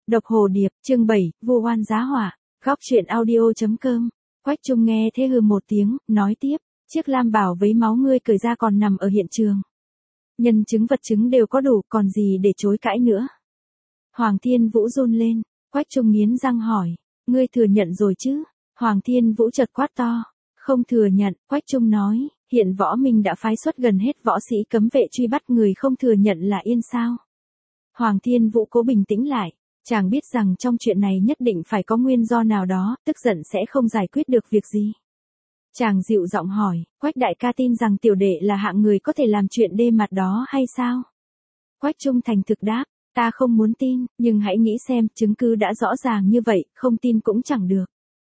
Độc Hồ Điệp, chương 7, Vu Oan Giá Họa. Góc truyện audio.com. Quách Trung nghe thế hừ một tiếng, nói tiếp, chiếc lam bảo với máu ngươi cởi ra còn nằm ở hiện trường. Nhân chứng vật chứng đều có đủ, còn gì để chối cãi nữa. Hoàng Thiên Vũ run lên, Quách Trung nghiến răng hỏi, ngươi thừa nhận rồi chứ? Hoàng Thiên Vũ chợt quát to, không thừa nhận. Quách Trung nói, hiện võ minh đã phái xuất gần hết võ sĩ cấm vệ truy bắt người không thừa nhận là yên sao? Hoàng Thiên Vũ cố bình tĩnh lại, chàng biết rằng trong chuyện này nhất định phải có nguyên do nào đó, tức giận sẽ không giải quyết được việc gì. Chàng dịu giọng hỏi, Quách đại ca tin rằng tiểu đệ là hạng người có thể làm chuyện đê mặt đó hay sao? Quách Trung thành thực đáp, ta không muốn tin, nhưng hãy nghĩ xem, chứng cứ đã rõ ràng như vậy, không tin cũng chẳng được.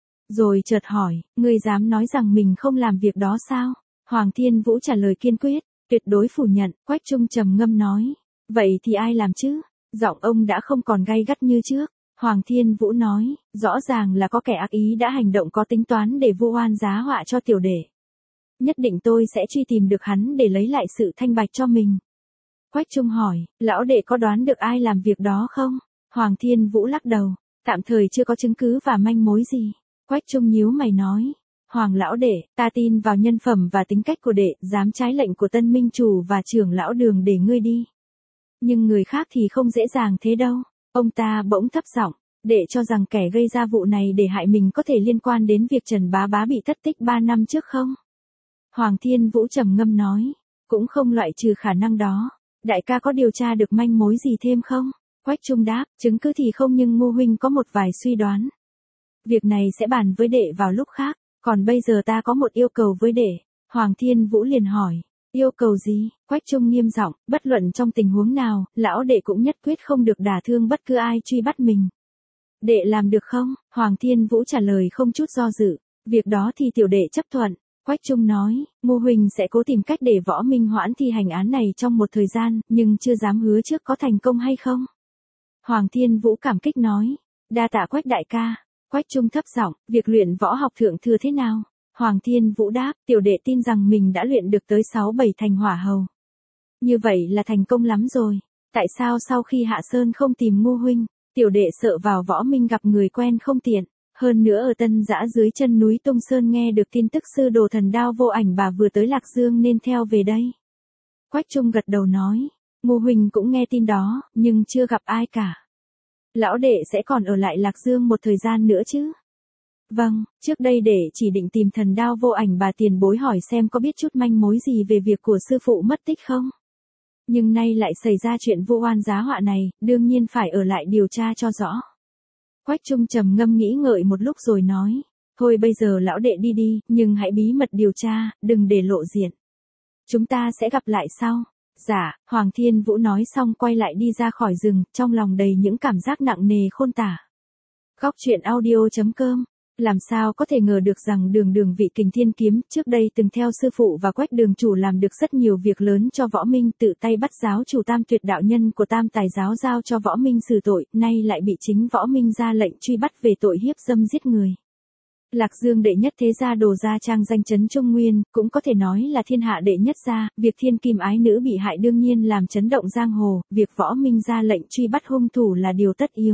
Rồi chợt hỏi, ngươi dám nói rằng mình không làm việc đó sao? Hoàng Thiên Vũ trả lời kiên quyết, tuyệt đối phủ nhận. Quách Trung trầm ngâm nói, vậy thì ai làm chứ? Giọng ông đã không còn gay gắt như trước. Hoàng Thiên Vũ nói, rõ ràng là có kẻ ác ý đã hành động có tính toán để vu oan giá họa cho tiểu đệ. Nhất định tôi sẽ truy tìm được hắn để lấy lại sự thanh bạch cho mình. Quách Trung hỏi, lão đệ có đoán được ai làm việc đó không? Hoàng Thiên Vũ lắc đầu, tạm thời chưa có chứng cứ và manh mối gì. Quách Trung nhíu mày nói, Hoàng lão đệ, ta tin vào nhân phẩm và tính cách của đệ, dám trái lệnh của Tân Minh chủ và trưởng lão Đường để ngươi đi. Nhưng người khác thì không dễ dàng thế đâu. Ông ta bỗng thấp giọng, đệ cho rằng kẻ gây ra vụ này để hại mình có thể liên quan đến việc Trần Bá Bá bị thất tích 3 năm trước không? Hoàng Thiên Vũ trầm ngâm nói, cũng không loại trừ khả năng đó. Đại ca có điều tra được manh mối gì thêm không? Quách Trung đáp, chứng cứ thì không nhưng Ngô huynh có một vài suy đoán. Việc này sẽ bàn với đệ vào lúc khác, còn bây giờ ta có một yêu cầu với đệ. Hoàng Thiên Vũ liền hỏi, yêu cầu gì? Quách Trung nghiêm giọng, bất luận trong tình huống nào, lão đệ cũng nhất quyết không được đả thương bất cứ ai truy bắt mình. Đệ làm được không? Hoàng Thiên Vũ trả lời không chút do dự, việc đó thì tiểu đệ chấp thuận. Quách Trung nói, Ngô huynh sẽ cố tìm cách để võ minh hoãn thi hành án này trong một thời gian, nhưng chưa dám hứa trước có thành công hay không. Hoàng Thiên Vũ cảm kích nói, đa tạ Quách đại ca. Quách Trung thấp giọng, việc luyện võ học thượng thừa thế nào? Hoàng Thiên Vũ đáp, tiểu đệ tin rằng mình đã luyện được tới 6-7 thành hỏa hầu. Như vậy là thành công lắm rồi. Tại sao sau khi hạ sơn không tìm Ngô huynh? Tiểu đệ sợ vào võ minh gặp người quen không tiện. Hơn nữa ở Tân Dã dưới chân núi Tung Sơn nghe được tin tức sư đồ Thần Đao Vô Ảnh bà vừa tới Lạc Dương nên theo về đây. Quách Trung gật đầu nói, Ngô huynh cũng nghe tin đó, nhưng chưa gặp ai cả. Lão đệ sẽ còn ở lại Lạc Dương một thời gian nữa chứ? Vâng, trước đây đệ chỉ định tìm Thần Đao Vô Ảnh bà tiền bối hỏi xem có biết chút manh mối gì về việc của sư phụ mất tích không. Nhưng nay lại xảy ra chuyện vu oan giá họa này, đương nhiên phải ở lại điều tra cho rõ. Quách Trung trầm ngâm nghĩ ngợi một lúc rồi nói, thôi bây giờ lão đệ đi đi, nhưng hãy bí mật điều tra, đừng để lộ diện. Chúng ta sẽ gặp lại sau. Dạ, Hoàng Thiên Vũ nói xong quay lại đi ra khỏi rừng, trong lòng đầy những cảm giác nặng nề khôn tả. Góc truyện audio.com. Làm sao có thể ngờ được rằng Đường vị Kình Thiên Kiếm trước đây từng theo sư phụ và Quách đường chủ làm được rất nhiều việc lớn cho võ minh, tự tay bắt giáo chủ Tam Tuyệt đạo nhân của Tam Tài giáo giao cho võ minh xử tội, nay lại bị chính võ minh ra lệnh truy bắt về tội hiếp dâm giết người. Lạc Dương đệ nhất thế gia Đồ gia trang danh chấn Trung Nguyên, cũng có thể nói là thiên hạ đệ nhất gia, việc thiên kim ái nữ bị hại đương nhiên làm chấn động giang hồ, việc võ minh ra lệnh truy bắt hung thủ là điều tất yếu.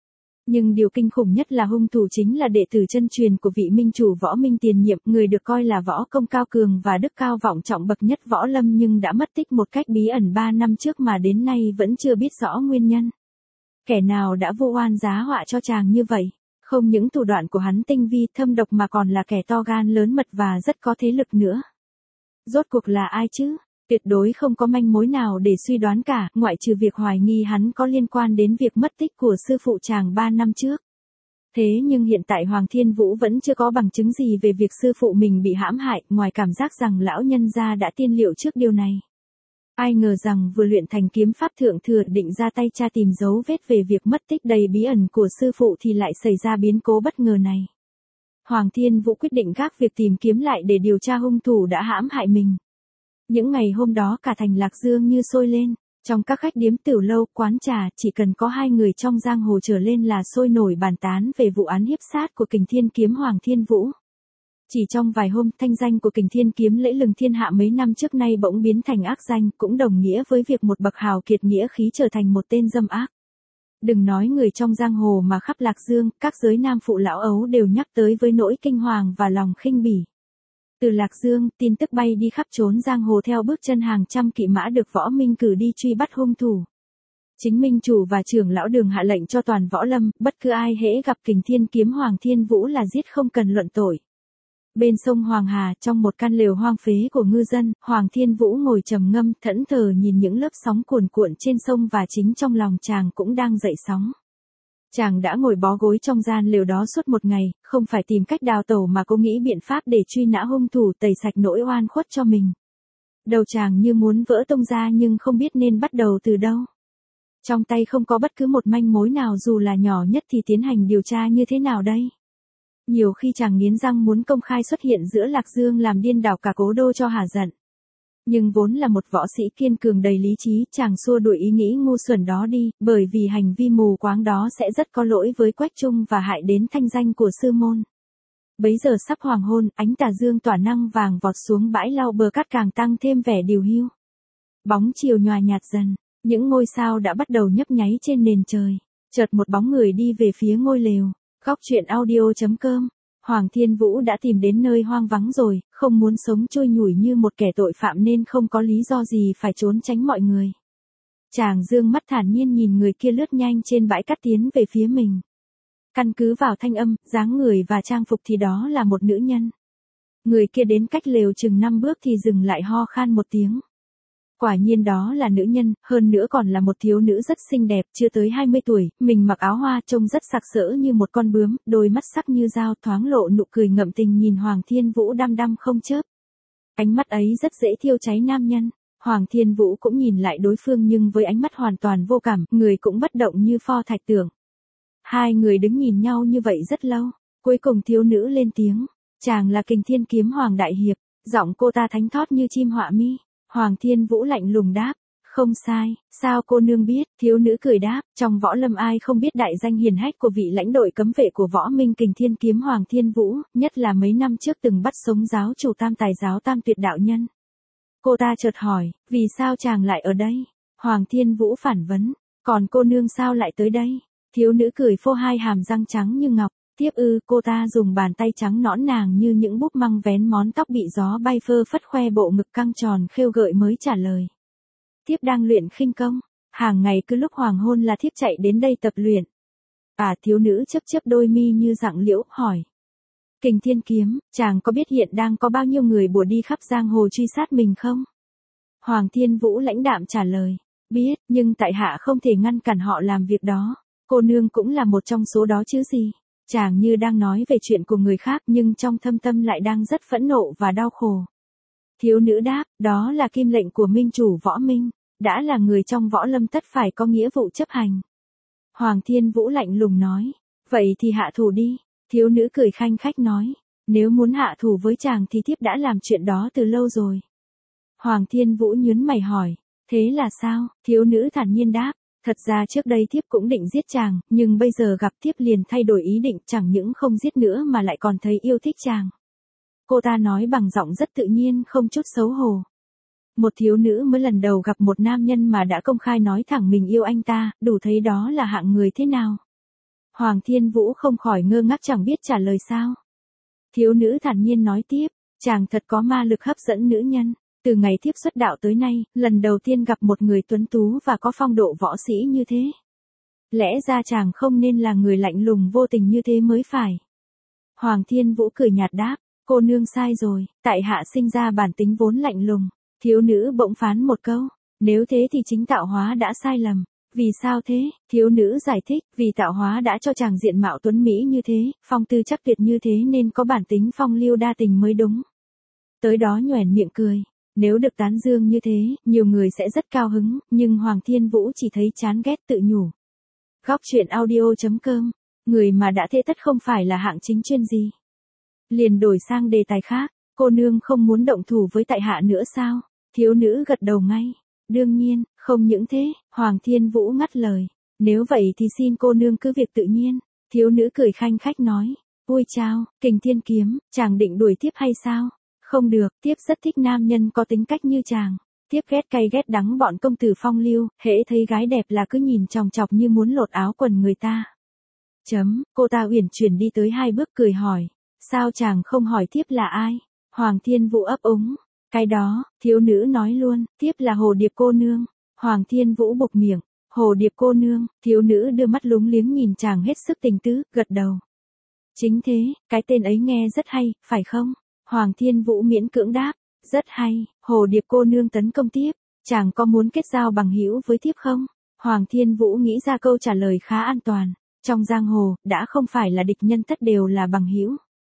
Nhưng điều kinh khủng nhất là hung thủ chính là đệ tử chân truyền của vị minh chủ võ minh tiền nhiệm, người được coi là võ công cao cường và đức cao vọng trọng bậc nhất võ lâm nhưng đã mất tích một cách bí ẩn 3 năm trước mà đến nay vẫn chưa biết rõ nguyên nhân. Kẻ nào đã vu oan giá họa cho chàng như vậy? Không những thủ đoạn của hắn tinh vi thâm độc mà còn là kẻ to gan lớn mật và rất có thế lực nữa. Rốt cuộc là ai chứ? Tuyệt đối không có manh mối nào để suy đoán cả, ngoại trừ việc hoài nghi hắn có liên quan đến việc mất tích của sư phụ chàng 3 năm trước. Thế nhưng hiện tại Hoàng Thiên Vũ vẫn chưa có bằng chứng gì về việc sư phụ mình bị hãm hại, ngoài cảm giác rằng lão nhân gia đã tiên liệu trước điều này. Ai ngờ rằng vừa luyện thành kiếm pháp thượng thừa định ra tay tra tìm dấu vết về việc mất tích đầy bí ẩn của sư phụ thì lại xảy ra biến cố bất ngờ này. Hoàng Thiên Vũ quyết định gác việc tìm kiếm lại để điều tra hung thủ đã hãm hại mình. Những ngày hôm đó cả thành Lạc Dương như sôi lên, trong các khách điếm tiểu lâu, quán trà, chỉ cần có 2 người trong giang hồ trở lên là sôi nổi bàn tán về vụ án hiếp sát của Kình Thiên Kiếm Hoàng Thiên Vũ. Chỉ trong vài hôm, thanh danh của Kình Thiên Kiếm lẫy lừng thiên hạ mấy năm trước nay bỗng biến thành ác danh, cũng đồng nghĩa với việc một bậc hào kiệt nghĩa khí trở thành một tên dâm ác. Đừng nói người trong giang hồ mà khắp Lạc Dương, các giới nam phụ lão ấu đều nhắc tới với nỗi kinh hoàng và lòng khinh bỉ. Từ Lạc Dương, tin tức bay đi khắp trốn giang hồ theo bước chân hàng trăm kỵ mã được Võ Minh cử đi truy bắt hung thủ. Chính minh chủ và trưởng lão Đường hạ lệnh cho toàn võ lâm, bất cứ ai hễ gặp Kình Thiên kiếm Hoàng Thiên Vũ là giết không cần luận tội. Bên sông Hoàng Hà, trong một căn lều hoang phế của ngư dân, Hoàng Thiên Vũ ngồi trầm ngâm, thẫn thờ nhìn những lớp sóng cuồn cuộn trên sông và chính trong lòng chàng cũng đang dậy sóng. Chàng đã ngồi bó gối trong gian lều đó suốt một ngày, không phải tìm cách đào tẩu mà cố nghĩ biện pháp để truy nã hung thủ tẩy sạch nỗi oan khuất cho mình. Đầu chàng như muốn vỡ tung ra nhưng không biết nên bắt đầu từ đâu. Trong tay không có bất cứ một manh mối nào dù là nhỏ nhất thì tiến hành điều tra như thế nào đây? Nhiều khi chàng nghiến răng muốn công khai xuất hiện giữa Lạc Dương làm điên đảo cả cố đô cho hả giận. Nhưng vốn là một võ sĩ kiên cường đầy lý trí, chàng xua đuổi ý nghĩ ngu xuẩn đó đi, bởi vì hành vi mù quáng đó sẽ rất có lỗi với Quách Trung và hại đến thanh danh của sư môn. Bấy giờ sắp hoàng hôn, ánh tà dương tỏa năng vàng vọt xuống bãi lau bờ cát càng tăng thêm vẻ điều hiu. Bóng chiều nhòa nhạt dần, những ngôi sao đã bắt đầu nhấp nháy trên nền trời. Chợt một bóng người đi về phía ngôi lều. Góc truyện audio.com. Hoàng Thiên Vũ đã tìm đến nơi hoang vắng rồi, không muốn sống trôi nhủi như một kẻ tội phạm nên không có lý do gì phải trốn tránh mọi người. Chàng dương mắt thản nhiên nhìn người kia lướt nhanh trên bãi cát tiến về phía mình. Căn cứ vào thanh âm, dáng người và trang phục thì đó là một nữ nhân. Người kia đến cách lều chừng 5 bước thì dừng lại ho khan một tiếng. Quả nhiên đó là nữ nhân, hơn nữa còn là một thiếu nữ rất xinh đẹp, chưa tới 20 tuổi, mình mặc áo hoa trông rất sặc sỡ như một con bướm, đôi mắt sắc như dao thoáng lộ nụ cười ngậm tình nhìn Hoàng Thiên Vũ đăm đăm không chớp. Ánh mắt ấy rất dễ thiêu cháy nam nhân. Hoàng Thiên Vũ cũng nhìn lại đối phương nhưng với ánh mắt hoàn toàn vô cảm, người cũng bất động như pho thạch tượng. Hai người đứng nhìn nhau như vậy rất lâu, cuối cùng thiếu nữ lên tiếng, chàng là Kình Thiên kiếm Hoàng đại hiệp, giọng cô ta thánh thót như chim họa mi. Hoàng Thiên Vũ lạnh lùng đáp, không sai, sao cô nương biết, thiếu nữ cười đáp, trong võ lâm ai không biết đại danh hiển hách của vị lãnh đội cấm vệ của võ minh Kình Thiên kiếm Hoàng Thiên Vũ, nhất là mấy năm trước từng bắt sống giáo chủ Tam Tài giáo Tam Tuyệt đạo nhân. Cô ta chợt hỏi, vì sao chàng lại ở đây? Hoàng Thiên Vũ phản vấn, còn cô nương sao lại tới đây? Thiếu nữ cười phô hai hàm răng trắng như ngọc. Tiếp cô ta dùng bàn tay trắng nõn nàng như những búp măng vén món tóc bị gió bay phơ phất khoe bộ ngực căng tròn khêu gợi mới trả lời. Tiếp đang luyện khinh công, hàng ngày cứ lúc hoàng hôn là thiếp chạy đến đây tập luyện. Thiếu nữ chớp chớp đôi mi như dạng liễu, hỏi. Kình Thiên kiếm, chàng có biết hiện đang có bao nhiêu người bủa đi khắp giang hồ truy sát mình không? Hoàng Thiên Vũ lãnh đạm trả lời, biết, nhưng tại hạ không thể ngăn cản họ làm việc đó. Cô nương cũng là một trong số đó chứ gì. Chàng như đang nói về chuyện của người khác nhưng trong thâm tâm lại đang rất phẫn nộ và đau khổ. Thiếu nữ đáp, đó là kim lệnh của minh chủ võ minh, đã là người trong võ lâm tất phải có nghĩa vụ chấp hành. Hoàng Thiên Vũ lạnh lùng nói, vậy thì hạ thủ đi. Thiếu nữ cười khanh khách nói, nếu muốn hạ thủ với chàng thì thiếp đã làm chuyện đó từ lâu rồi. Hoàng Thiên Vũ nhướng mày hỏi, thế là sao? Thiếu nữ thản nhiên đáp, thật ra trước đây thiếp cũng định giết chàng, nhưng bây giờ gặp thiếp liền thay đổi ý định, chẳng những không giết nữa mà lại còn thấy yêu thích chàng. Cô ta nói bằng giọng rất tự nhiên không chút xấu hổ. Một thiếu nữ mới lần đầu gặp một nam nhân mà đã công khai nói thẳng mình yêu anh ta, đủ thấy đó là hạng người thế nào. Hoàng Thiên Vũ không khỏi ngơ ngác chẳng biết trả lời sao. Thiếu nữ thản nhiên nói tiếp, chàng thật có ma lực hấp dẫn nữ nhân. Từ ngày thiếp xuất đạo tới nay, lần đầu tiên gặp một người tuấn tú và có phong độ võ sĩ như thế. Lẽ ra chàng không nên là người lạnh lùng vô tình như thế mới phải. Hoàng Thiên Vũ cười nhạt đáp, cô nương sai rồi, tại hạ sinh ra bản tính vốn lạnh lùng. Thiếu nữ bỗng phán một câu, nếu thế thì chính tạo hóa đã sai lầm. Vì sao thế? Thiếu nữ giải thích, vì tạo hóa đã cho chàng diện mạo tuấn mỹ như thế, phong tư chắc tuyệt như thế nên có bản tính phong lưu đa tình mới đúng. Tới đó nhoẻn miệng cười. Nếu được tán dương như thế, nhiều người sẽ rất cao hứng, nhưng Hoàng Thiên Vũ chỉ thấy chán ghét tự nhủ. Góc truyện audio.com, người mà đã thế tất không phải là hạng chính chuyên gì. Liền đổi sang đề tài khác, cô nương không muốn động thủ với tại hạ nữa sao? Thiếu nữ gật đầu ngay. Đương nhiên, không những thế, Hoàng Thiên Vũ ngắt lời. Nếu vậy thì xin cô nương cứ việc tự nhiên. Thiếu nữ cười khanh khách nói. Ui chao, Kình Thiên kiếm, chàng định đuổi tiếp hay sao? Không được, tiếp rất thích nam nhân có tính cách như chàng. Tiếp ghét cay ghét đắng bọn công tử phong lưu, hễ thấy gái đẹp là cứ nhìn chòng chọc như muốn lột áo quần người ta. Cô ta uyển chuyển đi tới 2 bước cười hỏi. Sao chàng không hỏi tiếp là ai? Hoàng Thiên Vũ ấp úng. Cái đó, thiếu nữ nói luôn, tiếp là Hồ Điệp cô nương. Hoàng Thiên Vũ bục miệng. Hồ Điệp cô nương, thiếu nữ đưa mắt lúng liếng nhìn chàng hết sức tình tứ, gật đầu. Chính thế, cái tên ấy nghe rất hay, phải không? Hoàng Thiên Vũ miễn cưỡng đáp. Rất hay, Hồ Điệp cô nương tấn công tiếp. Chàng có muốn kết giao bằng hữu với tiếp không? Hoàng Thiên Vũ nghĩ ra câu trả lời khá an toàn. Trong giang hồ, đã không phải là địch nhân tất đều là bằng hữu.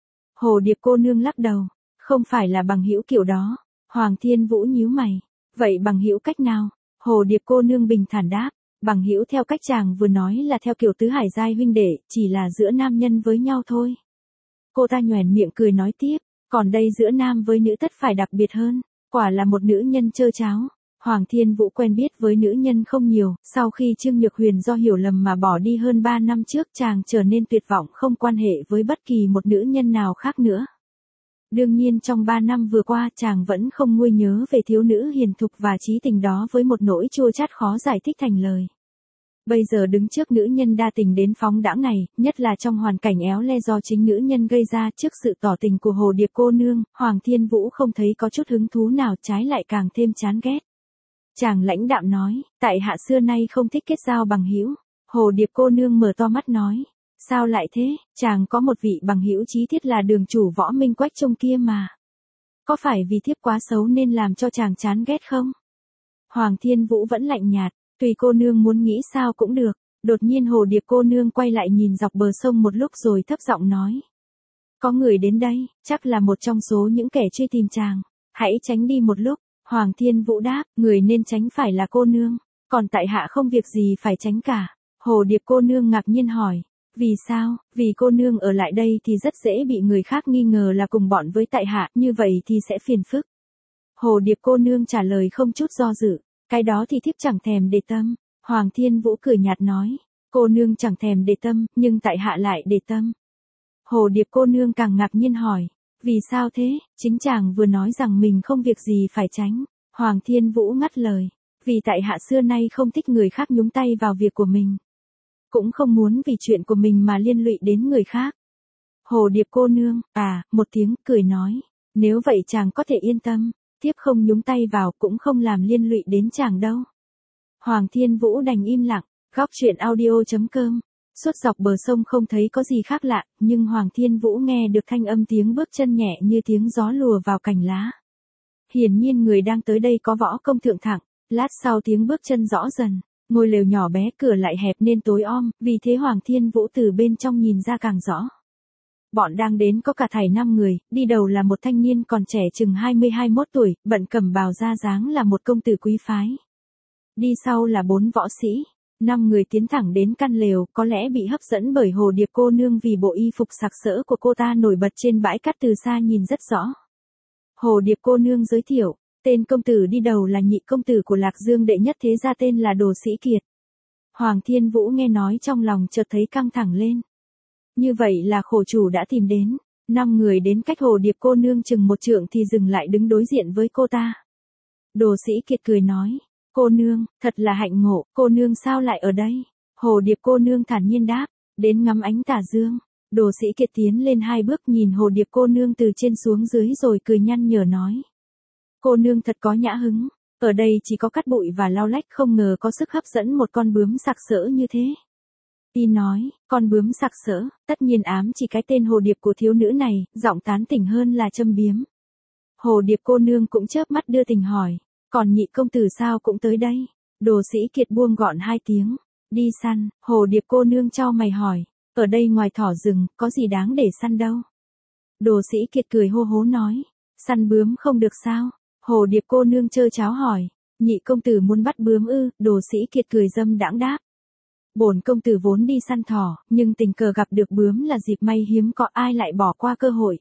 Hồ Điệp cô nương lắc đầu. Không phải là bằng hữu kiểu đó. Hoàng Thiên Vũ nhíu mày. Vậy bằng hữu cách nào? Hồ Điệp cô nương bình thản đáp. Bằng hữu theo cách chàng vừa nói là theo kiểu tứ hải giai huynh đệ, chỉ là giữa nam nhân với nhau thôi. Cô ta nhoẻn miệng cười nói tiếp. Còn đây giữa nam với nữ tất phải đặc biệt hơn. Quả là một nữ nhân trơ cháo. Hoàng Thiên Vũ quen biết với nữ nhân không nhiều, sau khi Trương Nhược Huyền do hiểu lầm mà bỏ đi hơn 3 năm trước chàng trở nên tuyệt vọng không quan hệ với bất kỳ một nữ nhân nào khác nữa. Đương nhiên trong 3 năm vừa qua chàng vẫn không nguôi nhớ về thiếu nữ hiền thục và trí tình đó với một nỗi chua chát khó giải thích thành lời. Bây giờ đứng trước nữ nhân đa tình đến phóng đãng này, nhất là trong hoàn cảnh éo le do chính nữ nhân gây ra trước sự tỏ tình của Hồ Điệp cô nương, Hoàng Thiên Vũ không thấy có chút hứng thú nào, trái lại càng thêm chán ghét. Chàng lãnh đạm nói, tại hạ xưa nay không thích kết giao bằng hữu. Hồ Điệp cô nương mở to mắt nói, sao lại thế, chàng có một vị bằng hữu chí thiết là đường chủ Võ Minh Quách Trung kia mà. Có phải vì thiếp quá xấu nên làm cho chàng chán ghét không? Hoàng Thiên Vũ vẫn lạnh nhạt, tùy cô nương muốn nghĩ sao cũng được. Đột nhiên Hồ Điệp cô nương quay lại nhìn dọc bờ sông một lúc rồi thấp giọng nói. Có người đến đây, chắc là một trong số những kẻ truy tìm chàng. Hãy tránh đi một lúc. Hoàng Thiên Vũ đáp, người nên tránh phải là cô nương. Còn tại hạ không việc gì phải tránh cả. Hồ Điệp cô nương ngạc nhiên hỏi. Vì sao? Vì cô nương ở lại đây thì rất dễ bị người khác nghi ngờ là cùng bọn với tại hạ, như vậy thì sẽ phiền phức. Hồ Điệp cô nương trả lời không chút do dự. Cái đó thì thiếp chẳng thèm để tâm. Hoàng Thiên Vũ cười nhạt nói. Cô nương chẳng thèm để tâm, nhưng tại hạ lại để tâm. Hồ Điệp cô nương càng ngạc nhiên hỏi. Vì sao thế? Chính chàng vừa nói rằng mình không việc gì phải tránh. Hoàng Thiên Vũ ngắt lời. Vì tại hạ xưa nay không thích người khác nhúng tay vào việc của mình. Cũng không muốn vì chuyện của mình mà liên lụy đến người khác. Hồ Điệp cô nương, một tiếng cười nói. Nếu vậy chàng có thể yên tâm. Thiếp không nhúng tay vào cũng không làm liên lụy đến chàng đâu. Hoàng Thiên Vũ đành im lặng. Góc truyện audio.com. Suốt dọc bờ sông không thấy có gì khác lạ, nhưng Hoàng Thiên Vũ nghe được thanh âm tiếng bước chân nhẹ như tiếng gió lùa vào cành lá. Hiển nhiên người đang tới đây có võ công thượng thặng, lát sau tiếng bước chân rõ dần, ngôi lều nhỏ bé cửa lại hẹp nên tối om, vì thế Hoàng Thiên Vũ từ bên trong nhìn ra càng rõ. Bọn đang đến có cả thảy 5 người, đi đầu là một thanh niên còn trẻ chừng 20-21 tuổi, bận cẩm bào da dáng là một công tử quý phái. Đi sau là 4 võ sĩ. 5 người tiến thẳng đến căn lều, có lẽ bị hấp dẫn bởi Hồ Điệp cô nương vì bộ y phục sặc sỡ của cô ta nổi bật trên bãi cát từ xa nhìn rất rõ. Hồ Điệp cô nương giới thiệu, tên công tử đi đầu là nhị công tử của Lạc Dương đệ nhất thế gia tên là Đồ Sĩ Kiệt. Hoàng Thiên Vũ nghe nói trong lòng chợt thấy căng thẳng lên. Như vậy là khổ chủ đã tìm đến. 5 người đến cách Hồ Điệp cô nương chừng 1 trượng thì dừng lại đứng đối diện với cô ta. Đồ Sĩ Kiệt cười nói. Cô nương, thật là hạnh ngộ, cô nương sao lại ở đây? Hồ Điệp cô nương thản nhiên đáp, đến ngắm ánh tà dương. Đồ Sĩ Kiệt tiến lên 2 bước nhìn Hồ Điệp cô nương từ trên xuống dưới rồi cười nhăn nhở nói. Cô nương thật có nhã hứng, ở đây chỉ có cát bụi và lau lách không ngờ có sức hấp dẫn một con bướm sặc sỡ như thế. Y nói, con bướm sặc sỡ, tất nhiên ám chỉ cái tên Hồ Điệp của thiếu nữ này, giọng tán tỉnh hơn là châm biếm. Hồ Điệp cô nương cũng chớp mắt đưa tình hỏi. Còn nhị công tử sao cũng tới đây? Đồ Sĩ Kiệt buông gọn 2 tiếng. Đi săn. Hồ Điệp cô nương chau mày hỏi. Ở đây ngoài thỏ rừng, có gì đáng để săn đâu? Đồ Sĩ Kiệt cười hô hố nói. Săn bướm không được sao? Hồ Điệp cô nương trơ cháo hỏi. Nhị công tử muốn bắt bướm ư? Đồ Sĩ Kiệt cười dâm đãng đáp. Bổn công tử vốn đi săn thỏ, nhưng tình cờ gặp được bướm là dịp may hiếm, có ai lại bỏ qua cơ hội.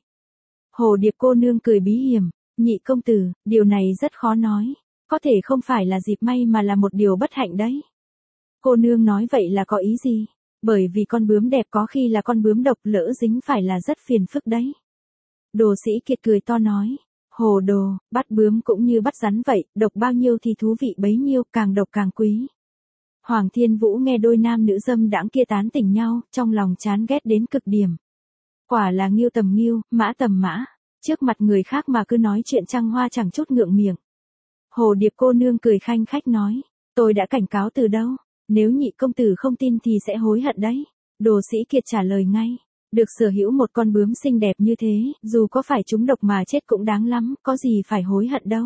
Hồ Điệp cô nương cười bí hiểm. Nhị công tử, điều này rất khó nói. Có thể không phải là dịp may mà là một điều bất hạnh đấy. Cô nương nói vậy là có ý gì? Bởi vì con bướm đẹp có khi là con bướm độc, lỡ dính phải là rất phiền phức đấy. Đồ Sĩ Kiệt cười to nói. Hồ đồ, bắt bướm cũng như bắt rắn vậy, độc bao nhiêu thì thú vị bấy nhiêu, càng độc càng quý. Hoàng Thiên Vũ nghe đôi nam nữ dâm đãng kia tán tỉnh nhau, trong lòng chán ghét đến cực điểm. Quả là nghiêu tầm nghiêu, mã tầm mã, trước mặt người khác mà cứ nói chuyện trăng hoa chẳng chút ngượng miệng. Hồ Điệp cô nương cười khanh khách nói, tôi đã cảnh cáo từ đâu, nếu nhị công tử không tin thì sẽ hối hận đấy. Đồ Sĩ Kiệt trả lời ngay, được sở hữu một con bướm xinh đẹp như thế, dù có phải trúng độc mà chết cũng đáng lắm, có gì phải hối hận đâu.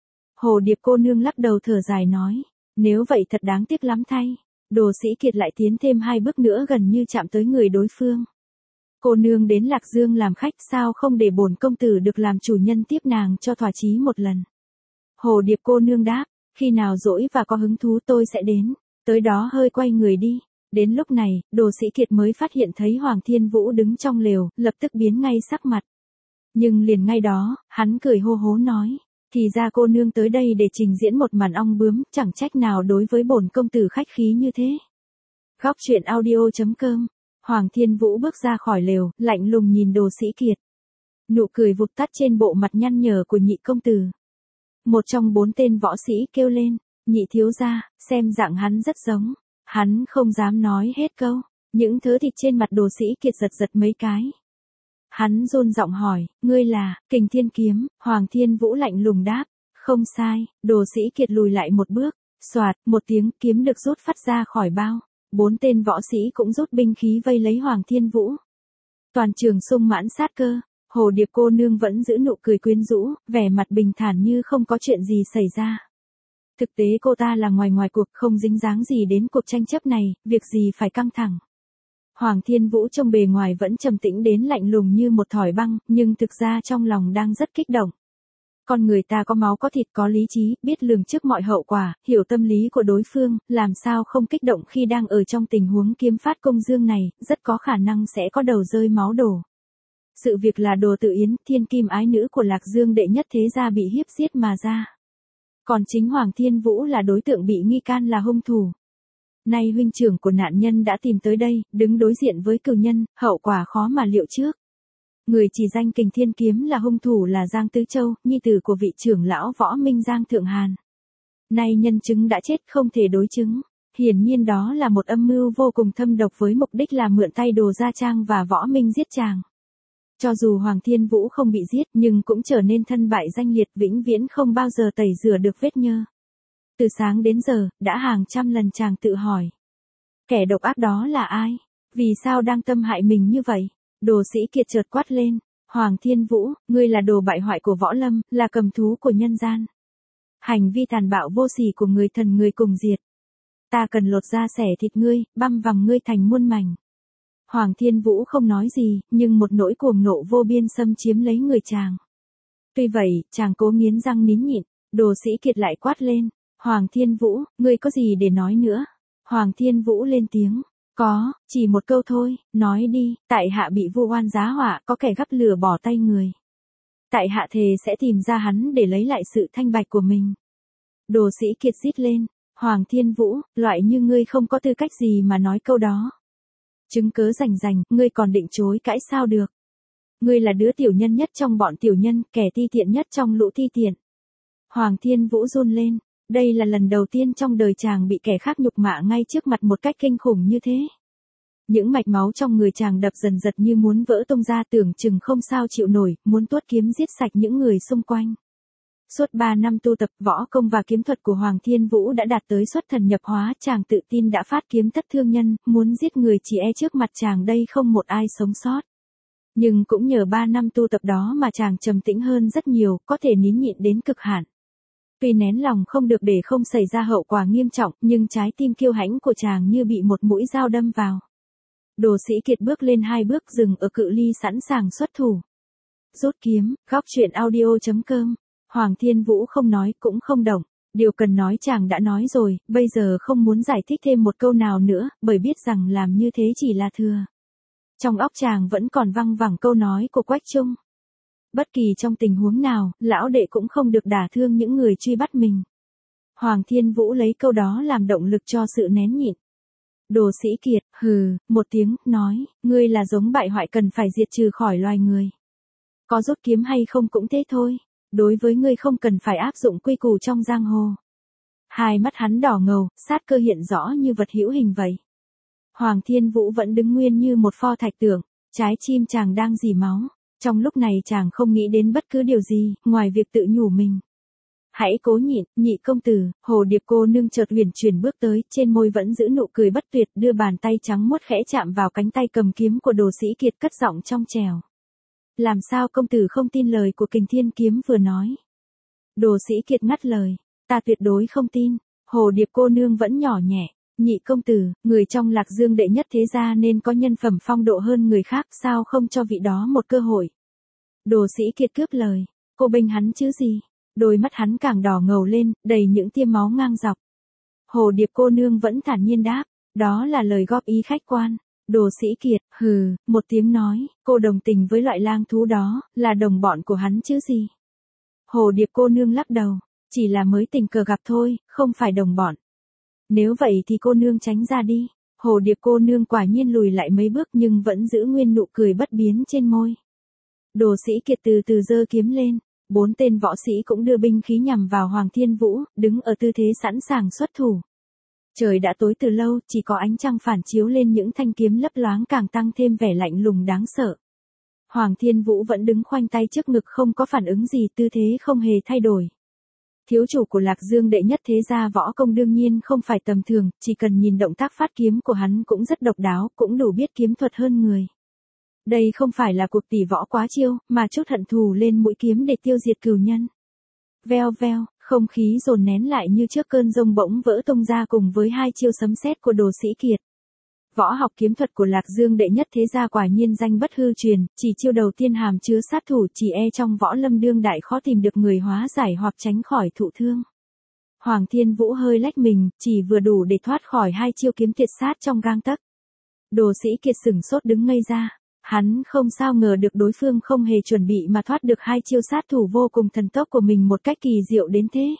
Hồ Điệp cô nương lắc đầu thở dài nói, nếu vậy thật đáng tiếc lắm thay. Đồ Sĩ Kiệt lại tiến thêm 2 bước nữa gần như chạm tới người đối phương. Cô nương đến Lạc Dương làm khách, sao không để bổn công tử được làm chủ nhân tiếp nàng cho thỏa chí một lần. Hồ Điệp cô nương đáp, khi nào rỗi và có hứng thú tôi sẽ đến, tới đó hơi quay người đi. Đến lúc này, Đồ Sĩ Kiệt mới phát hiện thấy Hoàng Thiên Vũ đứng trong lều, lập tức biến ngay sắc mặt. Nhưng liền ngay đó, hắn cười hô hố nói, thì ra cô nương tới đây để trình diễn một màn ong bướm, chẳng trách nào đối với bổn công tử khách khí như thế. Góc truyện audio.com. Hoàng Thiên Vũ bước ra khỏi lều, lạnh lùng nhìn Đồ Sĩ Kiệt. Nụ cười vụt tắt trên bộ mặt nhăn nhở của nhị công tử. Một trong 4 tên võ sĩ kêu lên, nhị thiếu gia, xem dạng hắn rất giống. Hắn không dám nói hết câu, những thớ thịt trên mặt Đồ Sĩ Kiệt giật giật mấy cái. Hắn run giọng hỏi, ngươi là, Kình Thiên Kiếm, Hoàng Thiên Vũ lạnh lùng đáp, không sai. Đồ Sĩ Kiệt lùi lại một bước, xoạt, một tiếng kiếm được rút phát ra khỏi bao. 4 tên võ sĩ cũng rút binh khí vây lấy Hoàng Thiên Vũ. Toàn trường sung mãn sát cơ, Hồ Điệp cô nương vẫn giữ nụ cười quyến rũ, vẻ mặt bình thản như không có chuyện gì xảy ra. Thực tế cô ta là ngoài cuộc, không dính dáng gì đến cuộc tranh chấp này, việc gì phải căng thẳng. Hoàng Thiên Vũ trông bề ngoài vẫn trầm tĩnh đến lạnh lùng như một thỏi băng, nhưng thực ra trong lòng đang rất kích động. Con người ta có máu có thịt có lý trí, biết lường trước mọi hậu quả, hiểu tâm lý của đối phương, làm sao không kích động khi đang ở trong tình huống kiếm phát công dương này, rất có khả năng sẽ có đầu rơi máu đổ. Sự việc là Đồ Tự Yến, thiên kim ái nữ của Lạc Dương đệ nhất thế gia bị hiếp giết mà ra. Còn chính Hoàng Thiên Vũ là đối tượng bị nghi can là hung thủ. Nay huynh trưởng của nạn nhân đã tìm tới đây, đứng đối diện với cừu nhân, hậu quả khó mà liệu trước. Người chỉ danh Kình Thiên Kiếm là hung thủ là Giang Tứ Châu, nhi tử của vị trưởng lão Võ Minh Giang Thượng Hàn. Nay nhân chứng đã chết không thể đối chứng. Hiển nhiên đó là một âm mưu vô cùng thâm độc với mục đích là mượn tay Đồ Gia Trang và Võ Minh giết chàng. Cho dù Hoàng Thiên Vũ không bị giết nhưng cũng trở nên thân bại danh liệt, vĩnh viễn không bao giờ tẩy rửa được vết nhơ. Từ sáng đến giờ, đã hàng trăm lần chàng tự hỏi. Kẻ độc ác đó là ai? Vì sao đang tâm hại mình như vậy? Đồ Sĩ Kiệt chợt quát lên. Hoàng Thiên Vũ, ngươi là đồ bại hoại của võ lâm, là cầm thú của nhân gian. Hành vi tàn bạo vô sỉ của người thần người cùng diệt. Ta cần lột da xẻ thịt ngươi, băm vằm ngươi thành muôn mảnh. Hoàng Thiên Vũ không nói gì, nhưng một nỗi cuồng nộ vô biên xâm chiếm lấy người chàng. Tuy vậy, chàng cố nghiến răng nín nhịn, Đồ Sĩ Kiệt lại quát lên. Hoàng Thiên Vũ, ngươi có gì để nói nữa? Hoàng Thiên Vũ lên tiếng. Có, chỉ một câu thôi, nói đi, tại hạ bị vu oan giá họa, có kẻ gắp lửa bỏ tay người. Tại hạ thề sẽ tìm ra hắn để lấy lại sự thanh bạch của mình. Đồ Sĩ Kiệt rít lên. Hoàng Thiên Vũ, loại như ngươi không có tư cách gì mà nói câu đó. Chứng cớ rành, ngươi còn định chối cãi sao được. Ngươi là đứa tiểu nhân nhất trong bọn tiểu nhân, kẻ ti tiện nhất trong lũ ti tiện. Hoàng Thiên Vũ run lên. Đây là lần đầu tiên trong đời chàng bị kẻ khác nhục mạ ngay trước mặt một cách kinh khủng như thế. Những mạch máu trong người chàng đập dần dật như muốn vỡ tung ra, tưởng chừng không sao chịu nổi, muốn tuốt kiếm giết sạch những người xung quanh. Suốt 3 năm tu tập võ công và kiếm thuật của Hoàng Thiên Vũ đã đạt tới xuất thần nhập hóa, chàng tự tin đã phát kiếm thất thương nhân, muốn giết người chỉ e trước mặt chàng đây không một ai sống sót. Nhưng cũng nhờ 3 năm tu tập đó mà chàng trầm tĩnh hơn rất nhiều, có thể nín nhịn đến cực hạn. Tuy nén lòng không được để không xảy ra hậu quả nghiêm trọng, nhưng trái tim kiêu hãnh của chàng như bị một mũi dao đâm vào. Đồ Sĩ Kiệt bước lên 2 bước dừng ở cự ly sẵn sàng xuất thủ. Rút kiếm, góc truyện audio.com. Hoàng Thiên Vũ không nói cũng không động. Điều cần nói chàng đã nói rồi, bây giờ không muốn giải thích thêm một câu nào nữa, bởi biết rằng làm như thế chỉ là thừa. Trong óc chàng vẫn còn văng vẳng câu nói của Quách Trung. Bất kỳ trong tình huống nào, lão đệ cũng không được đả thương những người truy bắt mình. Hoàng Thiên Vũ lấy câu đó làm động lực cho sự nén nhịn. Đồ Sĩ Kiệt, hừ, một tiếng, nói, ngươi là giống bại hoại cần phải diệt trừ khỏi loài người. Có rút kiếm hay không cũng thế thôi. đối với ngươi không cần phải áp dụng quy củ trong giang hồ. Hai mắt hắn đỏ ngầu, sát cơ hiện rõ như vật hữu hình vậy. Hoàng Thiên Vũ vẫn đứng nguyên như một pho thạch tượng, trái tim chàng đang rỉ máu. Trong lúc này chàng không nghĩ đến bất cứ điều gì, ngoài việc tự nhủ mình. Hãy cố nhịn, Nhị công tử. Hồ Điệp cô nương chợt huyền chuyển bước tới, trên môi vẫn giữ nụ cười bất tuyệt, đưa bàn tay trắng muốt khẽ chạm vào cánh tay cầm kiếm của Đồ Sĩ Kiệt, cất giọng trong trẻo. Làm sao công tử không tin lời của Kình Thiên Kiếm vừa nói? Đồ Sĩ Kiệt ngắt lời, ta tuyệt đối không tin. Hồ Điệp cô nương vẫn nhỏ nhẹ, Nhị công tử, người trong Lạc Dương đệ nhất thế gia nên có nhân phẩm phong độ hơn người khác, sao không cho vị đó một cơ hội? Đồ Sĩ Kiệt cướp lời, cô bênh hắn chứ gì? Đôi mắt hắn càng đỏ ngầu lên, đầy những tia máu ngang dọc. Hồ Điệp cô nương vẫn thản nhiên đáp, đó là lời góp ý khách quan. Đồ Sĩ Kiệt, hừ, một tiếng nói, cô đồng tình với loại lang thú đó, là đồng bọn của hắn chứ gì? Hồ Điệp cô nương lắc đầu, chỉ là mới tình cờ gặp thôi, không phải đồng bọn. Nếu vậy thì cô nương tránh ra đi. Hồ Điệp cô nương quả nhiên lùi lại mấy bước nhưng vẫn giữ nguyên nụ cười bất biến trên môi. Đồ Sĩ Kiệt từ từ giơ kiếm lên. 4 tên võ sĩ cũng đưa binh khí nhằm vào Hoàng Thiên Vũ, đứng ở tư thế sẵn sàng xuất thủ. Trời đã tối từ lâu, chỉ có ánh trăng phản chiếu lên những thanh kiếm lấp loáng càng tăng thêm vẻ lạnh lùng đáng sợ. Hoàng Thiên Vũ vẫn đứng khoanh tay trước ngực không có phản ứng gì, tư thế không hề thay đổi. Thiếu chủ của Lạc Dương đệ nhất thế gia võ công đương nhiên không phải tầm thường, chỉ cần nhìn động tác phát kiếm của hắn cũng rất độc đáo, cũng đủ biết kiếm thuật hơn người. Đây không phải là cuộc tỷ võ quá chiêu, mà chút hận thù lên mũi kiếm để tiêu diệt cừu nhân. Veo veo, không khí dồn nén lại như trước cơn giông bỗng vỡ tung ra cùng với hai chiêu sấm sét của Đồ Sĩ Kiệt. Võ học kiếm thuật của Lạc Dương đệ nhất thế gia quả nhiên danh bất hư truyền, chỉ chiêu đầu tiên hàm chứa sát thủ, chỉ trong võ lâm đương đại khó tìm được người hóa giải hoặc tránh khỏi thụ thương. Hoàng Thiên Vũ hơi lách mình, chỉ vừa đủ để thoát khỏi hai chiêu kiếm tuyệt sát trong gang tấc. Đồ Sĩ Kiệt sửng sốt đứng ngây ra. Hắn không sao ngờ được đối phương không hề chuẩn bị mà thoát được hai chiêu sát thủ vô cùng thần tốc của mình một cách kỳ diệu đến thế.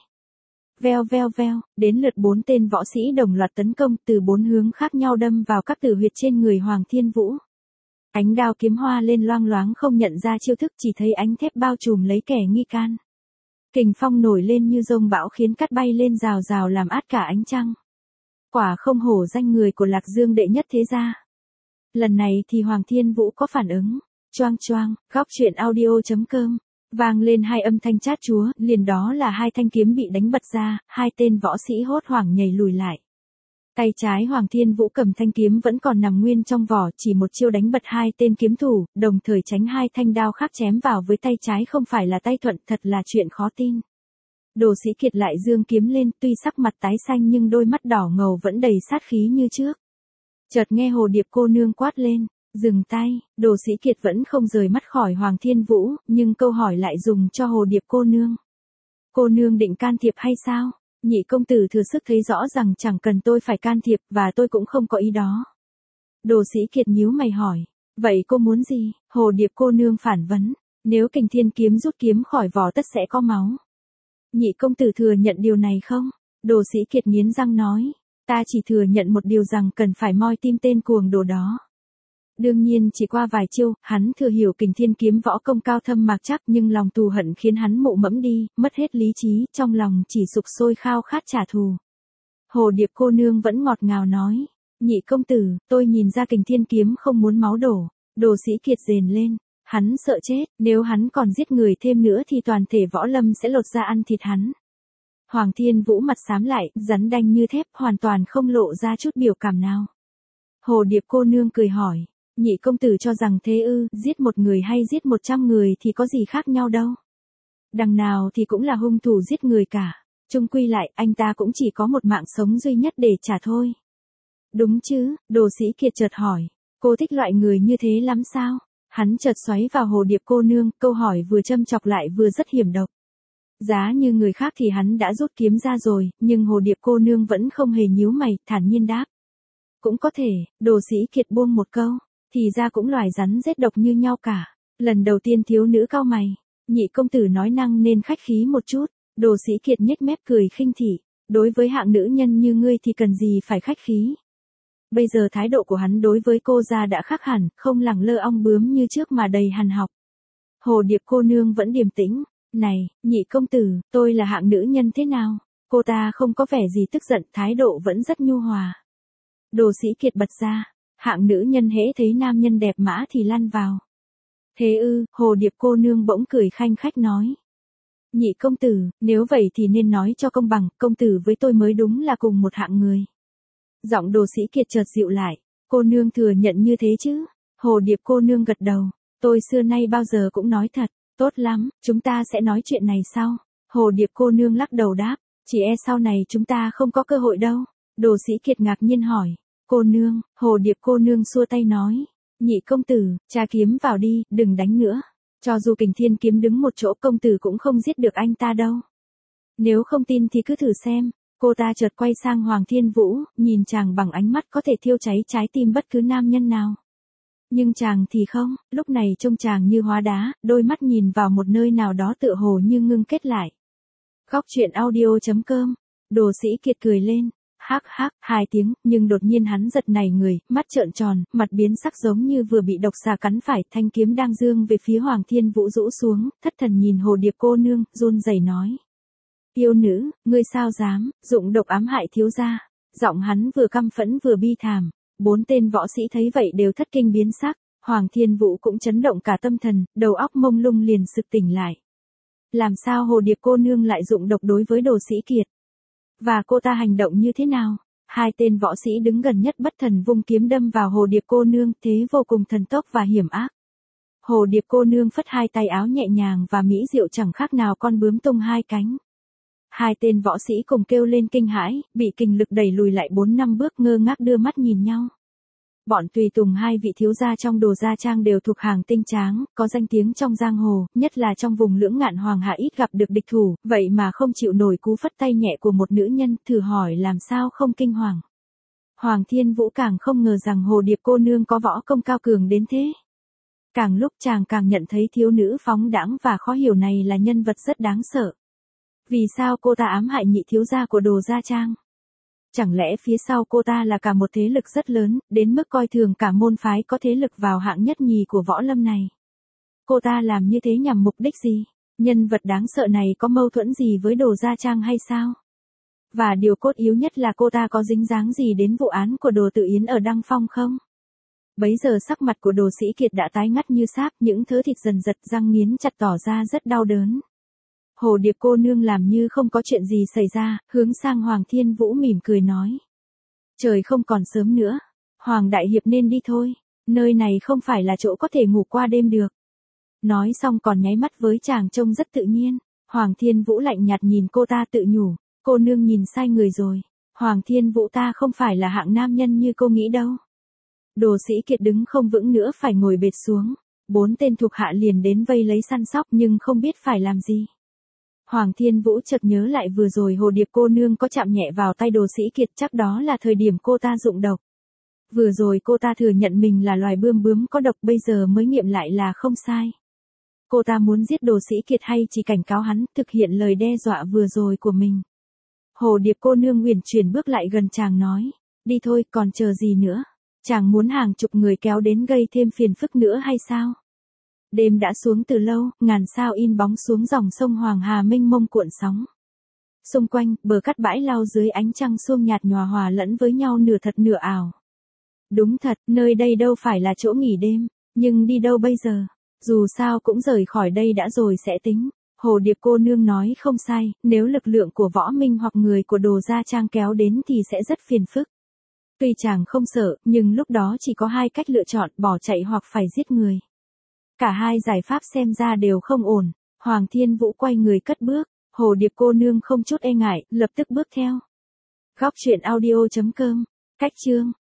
Veo veo veo, đến lượt 4 tên võ sĩ đồng loạt tấn công từ 4 hướng khác nhau đâm vào các tử huyệt trên người Hoàng Thiên Vũ. Ánh đao kiếm hoa lên loang loáng không nhận ra chiêu thức, chỉ thấy ánh thép bao trùm lấy kẻ nghi can. Kình phong nổi lên như dông bão khiến cát bay lên rào rào làm át cả ánh trăng. Quả không hổ danh người của Lạc Dương đệ nhất thế gia. Lần này thì Hoàng Thiên Vũ có phản ứng. Choang choang, góc truyện audio.com. Vang lên hai âm thanh chát chúa, liền đó là hai thanh kiếm bị đánh bật ra, hai tên võ sĩ hốt hoảng nhảy lùi lại. Tay trái Hoàng Thiên Vũ cầm thanh kiếm vẫn còn nằm nguyên trong vỏ, chỉ một chiêu đánh bật hai tên kiếm thủ, đồng thời tránh hai thanh đao khác chém vào với tay trái không phải là tay thuận, thật là chuyện khó tin. Đồ Sĩ Kiệt lại giương kiếm lên, tuy sắc mặt tái xanh nhưng đôi mắt đỏ ngầu vẫn đầy sát khí như trước. Chợt nghe Hồ Điệp cô nương quát lên, dừng tay. Đồ Sĩ Kiệt vẫn không rời mắt khỏi Hoàng Thiên Vũ, nhưng câu hỏi lại dùng cho Hồ Điệp cô nương. Cô nương định can thiệp hay sao? Nhị công tử thừa sức thấy rõ rằng chẳng cần tôi phải can thiệp, và tôi cũng không có ý đó. Đồ Sĩ Kiệt nhíu mày hỏi, vậy cô muốn gì? Hồ Điệp cô nương phản vấn, nếu Kình Thiên Kiếm rút kiếm khỏi vỏ tất sẽ có máu. Nhị công tử thừa nhận điều này không? Đồ Sĩ Kiệt nghiến răng nói, ta chỉ thừa nhận một điều, rằng cần phải moi tim tên cuồng đồ đó. Đương nhiên chỉ qua vài chiêu, hắn thừa hiểu Kình Thiên Kiếm võ công cao thâm mạc chắc, nhưng lòng thù hận khiến hắn mụ mẫm đi, mất hết lý trí, trong lòng chỉ sục sôi khao khát trả thù. Hồ Điệp cô nương vẫn ngọt ngào nói, nhị công tử, tôi nhìn ra Kình Thiên Kiếm không muốn máu đổ. Đồ Sĩ Kiệt rền lên, hắn sợ chết, nếu hắn còn giết người thêm nữa thì toàn thể võ lâm sẽ lột ra ăn thịt hắn. Hoàng Thiên Vũ mặt xám lại, rắn đanh như thép, hoàn toàn không lộ ra chút biểu cảm nào. Hồ Điệp cô nương cười hỏi, nhị công tử cho rằng thế ư, giết một người hay giết 100 người thì có gì khác nhau đâu. Đằng nào thì cũng là hung thủ giết người cả. Chung quy lại, anh ta cũng chỉ có một mạng sống duy nhất để trả thôi. Đúng chứ? Đồ Sĩ Kiệt chợt hỏi, cô thích loại người như thế lắm sao? Hắn chợt xoáy vào Hồ Điệp cô nương, câu hỏi vừa châm chọc lại vừa rất hiểm độc. Giá như người khác thì hắn đã rút kiếm ra rồi, nhưng Hồ Điệp cô nương vẫn không hề nhíu mày, thản nhiên đáp. Cũng có thể. Đồ Sĩ Kiệt buông một câu, thì ra cũng loài rắn rết độc như nhau cả. Lần đầu tiên thiếu nữ cau mày, nhị công tử nói năng nên khách khí một chút. Đồ Sĩ Kiệt nhếch mép cười khinh thị, đối với hạng nữ nhân như ngươi thì cần gì phải khách khí. Bây giờ thái độ của hắn đối với cô ra đã khác hẳn, không lẳng lơ ong bướm như trước mà đầy hằn học. Hồ Điệp cô nương vẫn điềm tĩnh, Này, nhị công tử, tôi là hạng nữ nhân thế nào? Cô ta không có vẻ gì tức giận, thái độ vẫn rất nhu hòa. Đồ Sĩ Kiệt bật ra, hạng nữ nhân hễ thấy nam nhân đẹp mã thì lăn vào. Thế ư, Hồ Điệp cô nương bỗng cười khanh khách nói. Nhị công tử, nếu vậy thì nên nói cho công bằng, công tử với tôi mới đúng là cùng một hạng người. Giọng Đồ Sĩ Kiệt chợt dịu lại, cô nương thừa nhận như thế chứ? Hồ Điệp cô nương gật đầu, tôi xưa nay bao giờ cũng nói thật, tốt lắm, chúng ta sẽ nói chuyện này sau. Hồ Điệp cô nương lắc đầu đáp, chỉ e sau này chúng ta không có cơ hội đâu. Đồ Sĩ Kiệt ngạc nhiên hỏi, cô nương, Hồ Điệp cô nương xua tay nói, nhị công tử, tra kiếm vào đi, đừng đánh nữa. Cho dù Kình Thiên kiếm đứng một chỗ công tử cũng không giết được anh ta đâu. Nếu không tin thì cứ thử xem. Cô ta chợt quay sang Hoàng Thiên Vũ, nhìn chàng bằng ánh mắt có thể thiêu cháy trái tim bất cứ nam nhân nào. Nhưng chàng thì không, lúc này trông chàng như hóa đá, đôi mắt nhìn vào một nơi nào đó tựa hồ như ngưng kết lại. Góc truyện audio.com, Đồ Sĩ Kiệt cười lên, hắc hắc, 2 tiếng, nhưng đột nhiên hắn giật nảy người, mắt trợn tròn, mặt biến sắc giống như vừa bị độc xà cắn phải, thanh kiếm đang dương về phía Hoàng Thiên Vũ rũ xuống, thất thần nhìn Hồ Điệp cô nương, run rẩy nói. Yêu nữ, ngươi sao dám, dụng độc ám hại thiếu gia. Giọng hắn vừa căm phẫn vừa bi thảm. 4 tên võ sĩ thấy vậy đều thất kinh biến sắc. Hoàng Thiên Vũ cũng chấn động cả tâm thần, đầu óc mông lung liền sực tỉnh lại. Làm sao Hồ Điệp cô nương lại dụng độc đối với Đồ Sĩ Kiệt? Và cô ta hành động như thế nào? 2 tên võ sĩ đứng gần nhất bất thần vung kiếm đâm vào Hồ Điệp cô nương, thế vô cùng thần tốc và hiểm ác. Hồ Điệp cô nương phất 2 tay áo nhẹ nhàng và mỹ diệu chẳng khác nào con bướm tung 2 cánh. 2 tên võ sĩ cùng kêu lên kinh hãi, bị kình lực đẩy lùi lại 4-5 bước, ngơ ngác đưa mắt nhìn nhau. Bọn tùy tùng 2 vị thiếu gia trong Đồ Gia Trang đều thuộc hàng tinh tráng, có danh tiếng trong giang hồ, nhất là trong vùng Lưỡng Ngạn Hoàng Hạ ít gặp được địch thủ, vậy mà không chịu nổi cú phất tay nhẹ của một nữ nhân, thử hỏi làm sao không kinh hoàng. Hoàng Thiên Vũ càng không ngờ rằng Hồ Điệp cô nương có võ công cao cường đến thế. Càng lúc chàng càng nhận thấy thiếu nữ phóng đãng và khó hiểu này là nhân vật rất đáng sợ. Vì sao cô ta ám hại nhị thiếu gia của Đồ Gia Trang? Chẳng lẽ phía sau cô ta là cả một thế lực rất lớn, đến mức coi thường cả môn phái có thế lực vào hạng nhất nhì của võ lâm này? Cô ta làm như thế nhằm mục đích gì? Nhân vật đáng sợ này có mâu thuẫn gì với Đồ Gia Trang hay sao? Và điều cốt yếu nhất là cô ta có dính dáng gì đến vụ án của Đồ Tự Yến ở Đăng Phong không? Bấy giờ sắc mặt của Đồ Sĩ Kiệt đã tái ngắt như sáp, những thớ thịt dần giật, răng nghiến chặt tỏ ra rất đau đớn. Hồ Điệp cô nương làm như không có chuyện gì xảy ra, hướng sang Hoàng Thiên Vũ mỉm cười nói. Trời không còn sớm nữa, Hoàng Đại Hiệp nên đi thôi, nơi này không phải là chỗ có thể ngủ qua đêm được. Nói xong còn nháy mắt với chàng trông rất tự nhiên. Hoàng Thiên Vũ lạnh nhạt nhìn cô ta tự nhủ, cô nương nhìn sai người rồi, Hoàng Thiên Vũ ta không phải là hạng nam nhân như cô nghĩ đâu. Đồ Sĩ Kiệt đứng không vững nữa phải ngồi bệt xuống, 4 tên thuộc hạ liền đến vây lấy săn sóc nhưng không biết phải làm gì. Hoàng Thiên Vũ chợt nhớ lại vừa rồi Hồ Điệp cô nương có chạm nhẹ vào tay Đồ Sĩ Kiệt, chắc đó là thời điểm cô ta dụng độc. Vừa rồi cô ta thừa nhận mình là loài bướm có độc, bây giờ mới nghiệm lại là không sai. Cô ta muốn giết Đồ Sĩ Kiệt hay chỉ cảnh cáo hắn thực hiện lời đe dọa vừa rồi của mình? Hồ Điệp cô nương uyển chuyển bước lại gần chàng nói, đi thôi, còn chờ gì nữa? Chàng muốn hàng chục người kéo đến gây thêm phiền phức nữa hay sao? Đêm đã xuống từ lâu, ngàn sao in bóng xuống dòng sông Hoàng Hà mênh mông cuộn sóng. Xung quanh, bờ cát bãi lau dưới ánh trăng xuông nhạt nhòa hòa lẫn với nhau, nửa thật nửa ảo. Đúng thật, nơi đây đâu phải là chỗ nghỉ đêm, nhưng đi đâu bây giờ? Dù sao cũng rời khỏi đây đã rồi sẽ tính. Hồ Điệp cô nương nói không sai, nếu lực lượng của Võ Minh hoặc người của Đồ Gia Trang kéo đến thì sẽ rất phiền phức. Tuy chàng không sợ, nhưng lúc đó chỉ có 2 cách lựa chọn, bỏ chạy hoặc phải giết người. Cả 2 giải pháp xem ra đều không ổn. Hoàng Thiên Vũ quay người cất bước, Hồ Điệp cô nương không chút e ngại, lập tức bước theo. Góc truyện audio.com, cách chương